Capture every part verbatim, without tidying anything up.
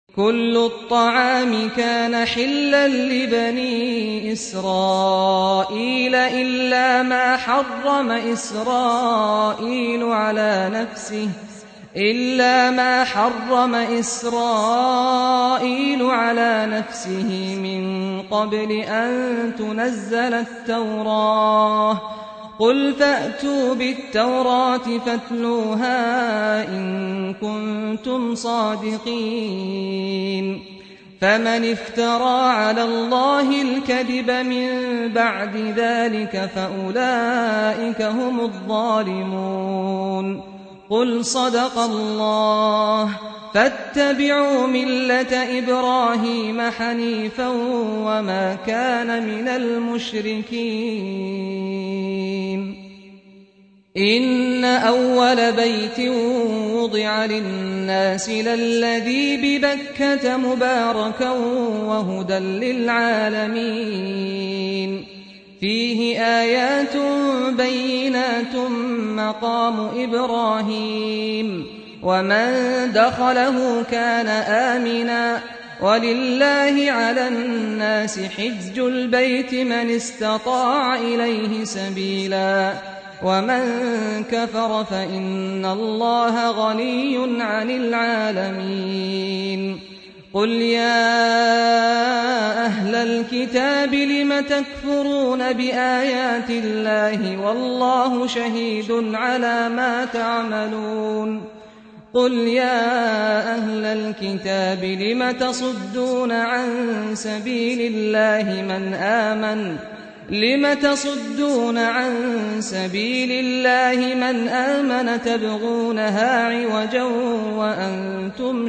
كل الطعام كان حلا لبني إسرائيل إلا ما حرم إسرائيل على نفسه إلا ما حرم إسرائيل على نفسه من قبل أن تنزل التوراة قل فأتوا بالتوراة فاتلوها إن كنتم صادقين فمن افترى على الله الكذب من بعد ذلك فأولئك هم الظالمون قل صدق الله فاتبعوا ملة إبراهيم حنيفا وما كان من المشركين إن أول بيت وضع للناس للذي ببكة مباركا وهدى للعالمين فيه آيات بينات مقام إبراهيم ومن دخله كان آمنا ولله على الناس حج البيت من استطاع إليه سبيلا ومن كفر فإن الله غني عن العالمين قل يا أهل الكتاب لم تكفرون بآيات الله والله شهيد على ما تعملون قل يا أهل الكتاب لم تصدون عن سبيل الله من آمن لم تصدون عن سبيل الله من آمن تبغونها عوجا وأنتم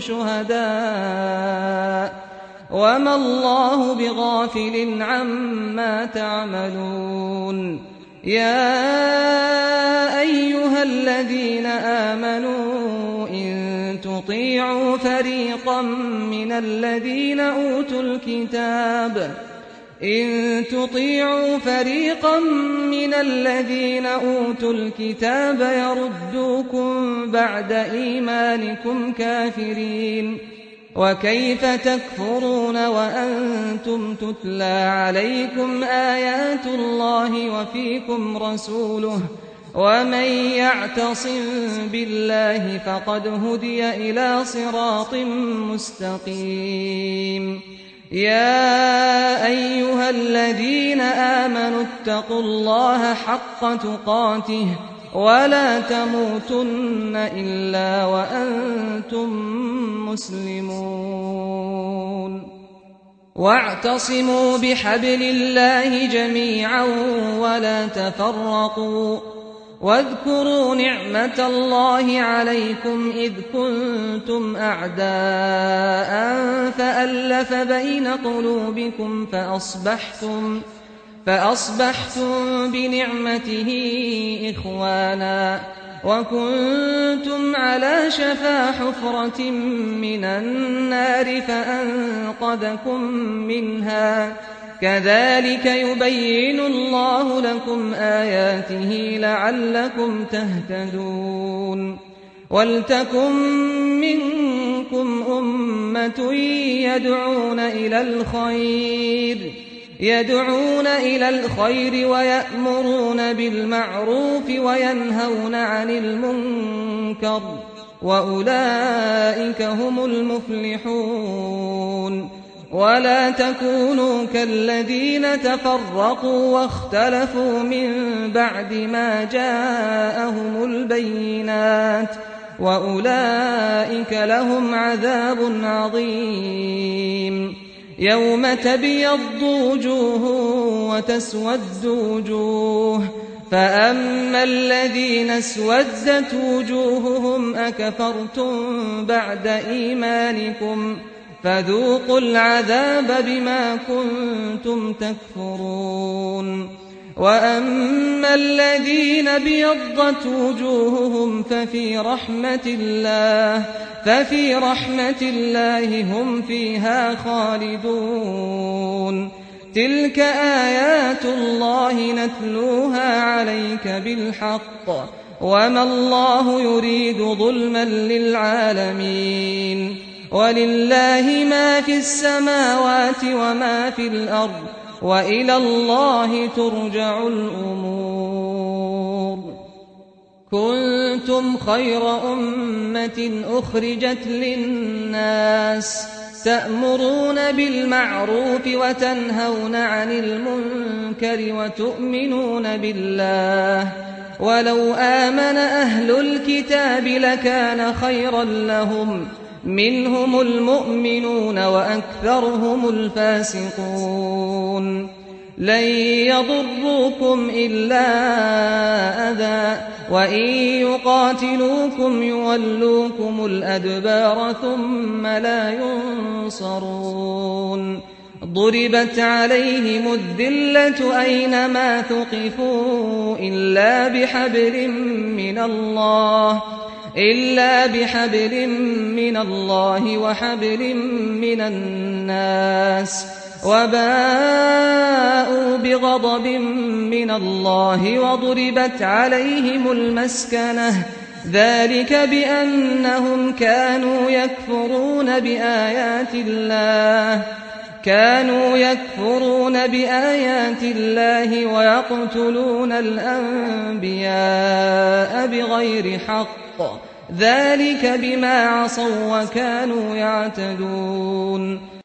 شهداء وما الله بغافل عما تعملون يا أيها الذين آمنوا إن تطيعوا فريقا من الذين أوتوا الكتاب إن تطيعوا فريقا من الذين أوتوا الكتاب يردوكم بعد إيمانكم كافرين وكيف تكفرون وأنتم تتلى عليكم آيات الله وفيكم رسوله ومن يعتصم بالله فقد هدي إلى صراط مستقيم يا أيها الذين آمنوا اتقوا الله حق تقاته ولا تموتن إلا وأنتم مسلمون واعتصموا بحبل الله جميعا ولا تفرقوا واذكروا نعمة الله عليكم إذ كنتم أعداء فألف بين قلوبكم فأصبحتم فأصبحتم بنعمته إخوانا وكنتم على شفا حفرة من النار فأنقذكم منها كذلك يبين الله لكم آياته لعلكم تهتدون ولتكن منكم أمة يدعون إلى الخير يدعون إلى الخير ويأمرون بالمعروف وينهون عن المنكر وأولئك هم المفلحون ولا تكونوا كالذين تفرقوا واختلفوا من بعد ما جاءهم البينات وأولئك لهم عذاب عظيم يوم تبيض وجوه وتسود وجوه فأما الذين اسودت وجوههم أكفرتم بعد إيمانكم فذوقوا العذاب بما كنتم تكفرون وأما الذين ابيضت وجوههم ففي رحمة الله ففي رحمة الله هم فيها خالدون تلك آيات الله نتلوها عليك بالحق وما الله يريد ظلما للعالمين ولله ما في السماوات وما في الأرض وإلى الله ترجع الأمور. كنتم خير أمة أخرجت للناس تأمرون بالمعروف وتنهون عن المنكر وتؤمنون بالله ولو آمن أهل الكتاب لكان خيرا لهم منهم المؤمنون وأكثرهم الفاسقون. لن يضروكم إلا أذى وإن يقاتلوكم يولوكم الأدبار ثم لا ينصرون. ضربت عليهم الذلة أينما ثقفوا إلا بحبل من الله إلا بحبل من الله وحبل من الناس وباءوا بغضب من الله وضربت عليهم المسكنة ذلك بأنهم كانوا يكفرون بآيات الله كانوا يكفرون بآيات الله ويقتلون الأنبياء بغير حق ذلك بما عصوا وكانوا يعتدون.